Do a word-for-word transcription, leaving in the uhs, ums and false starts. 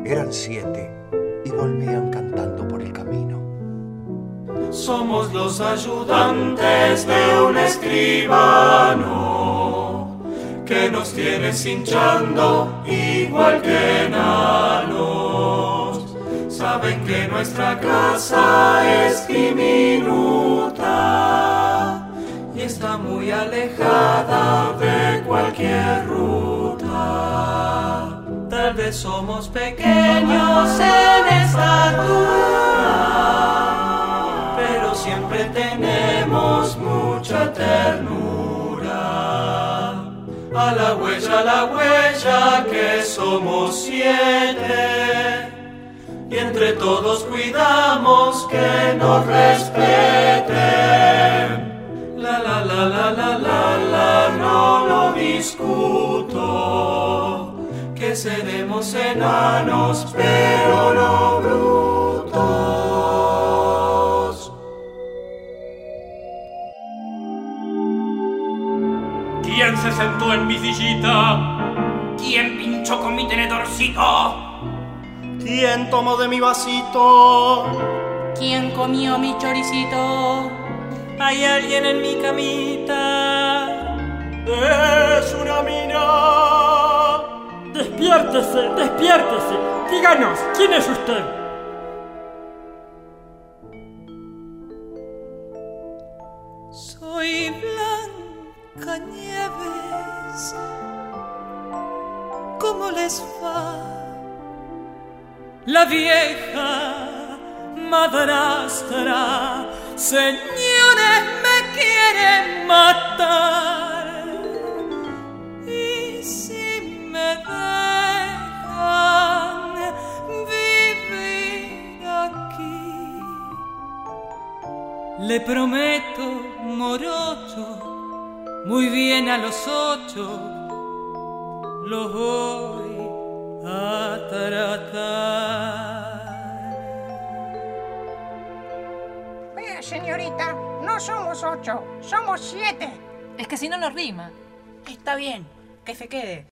Eran siete y volvían cantando por el camino. Somos los ayudantes de un escribano que nos tiene cinchando igual que enanos. Saben que nuestra casa es diminuta y está muy alejada de cualquier ruta. Tal vez somos pequeños en estatura, pero siempre tenemos mucha ternura. A la huella, a la huella, que somos siete, y entre todos cuidamos que nos respeten. La la la la la la la, no lo discuto, que seremos enanos pero no brutos. ¿Quién se sentó en mi sillita? ¿Quién pinchó con mi tenedorcito? ¿Quién tomó de mi vasito? ¿Quién comió mi choricito? ¿Hay alguien en mi camita? ¡Es una mina! Despiértese, despiértese. Díganos, ¿quién es usted? Soy Blancanieves. ¿Cómo les va? La vieja madrastra, señores, me quieren matar. Y si me dejan vivir aquí, le prometo, morocho, muy bien a los ocho los voy a tratar. Vea, señorita, no somos ocho, somos siete. Es que si no, no rima. Está bien, que se quede.